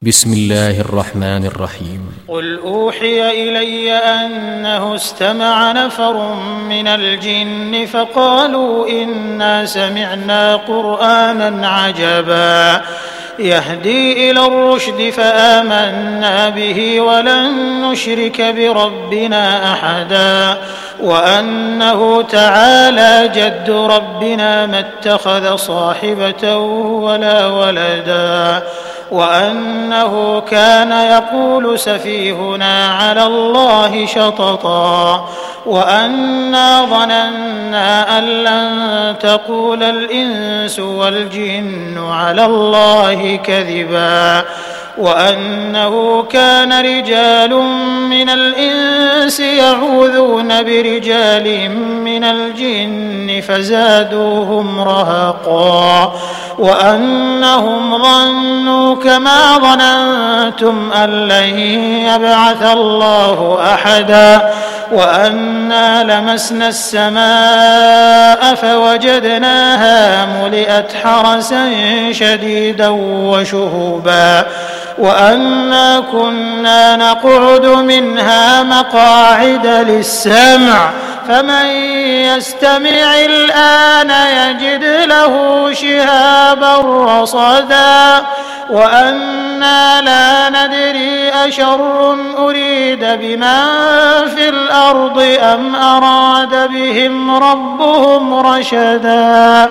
بسم الله الرحمن الرحيم. قل أوحي إلي أنه استمع نفر من الجن فقالوا إنا سمعنا قرآنا عجبا يهدي إلى الرشد فآمنا به ولن نشرك بربنا أحدا وأنه تعالى جد ربنا ما اتخذ صاحبة ولا ولدا وأنه كان يقول سفيهنا على الله شططا وأنا ظننا أن لن تقول الإنس والجن على الله كذبا وأنه كان رجال من الإنس يعوذون برجال من الجن فزادوهم رهقا وأنهم ظنوا كما ظننتم أن لن يبعث الله أحدا وأنا لمسنا السماء فوجدناها ملئت حرسا شديدا وشهبا وأنا كنا نقعد منها مقاعد للسمع فمن يستمع الآن يجد له شهابا رصدا وأنا لا ندري أشر أريد بمن في الأرض أم أراد بهم ربهم رشدا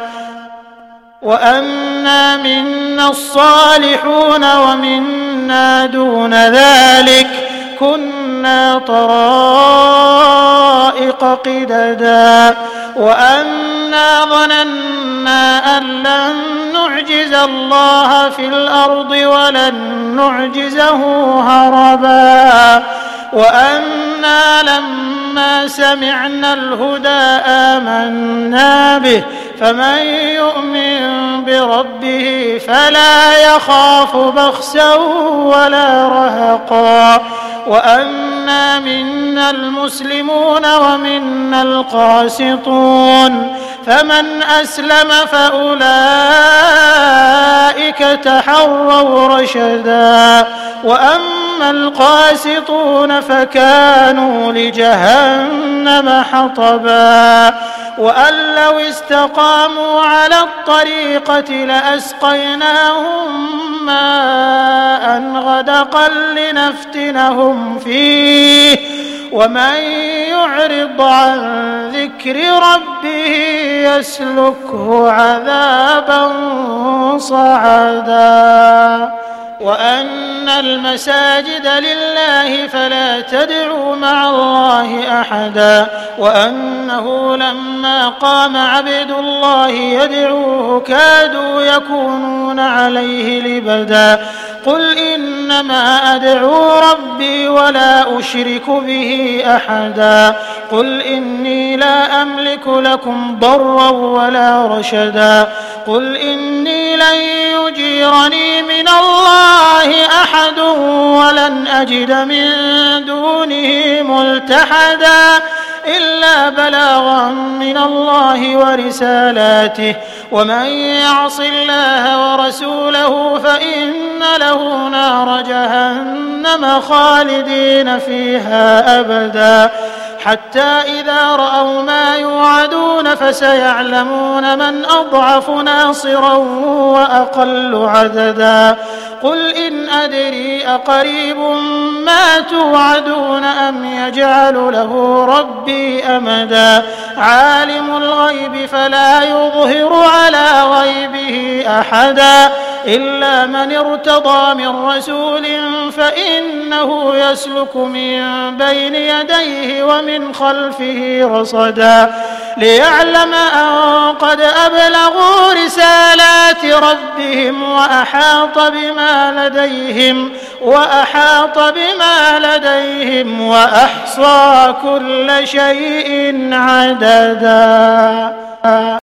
وأنا منا الصالحون ومنا دون ذلك كنا طرائق قددا وأنا ظننا أن لن نعجز الله في الأرض ولن نعجزه هربا وأنا لما سمعنا الهدى آمنا به فمن يؤمن بربه فلا يخاف بخسا ولا رهقا وأنا منا المسلمون ومنا القاسطون فمن أسلم فأولئك تحروا رشدا وأما القاسطون فكانوا لجهنم حطبا وأن لو استقاموا على الطريقة لأسقيناهم ماء غدقا لنفتنهم فيه ومن يعرض عن ذكر ربه يسلكه عذابا صعدا وأن المساجد لله فلا تدعوا مع الله أحدا وأنه لما قام عبد الله يدعوه كادوا يكونون عليه لبدا قل إنما أدعو ربي ولا أشرك به أحدا قل إني لا أملك لكم ضرا ولا رشدا قل إني لن يجيرني من الله أحد ولن أجد من دونه ملتحدا إلا بلاغا من الله ورسالاته ومن يعص الله ورسوله فإن له نار جهنم خالدين فيها أبدا حتى إذا رأوا ما يوعدون فسيعلمون من أضعف ناصرا وأقل عددا قل إن أدري أقريب ما توعدون أم يجعل له ربي أمدا عالم الغيب فلا يظهر على غيبه أحدا إلا من ارتضى من رسول فإنه يسلك من بين يديه ومن خلفه رصدا ليعلم أن قد أبلغوا رسالات ربهم وأحاط بما لديهم وأحصى كل شيء عددا.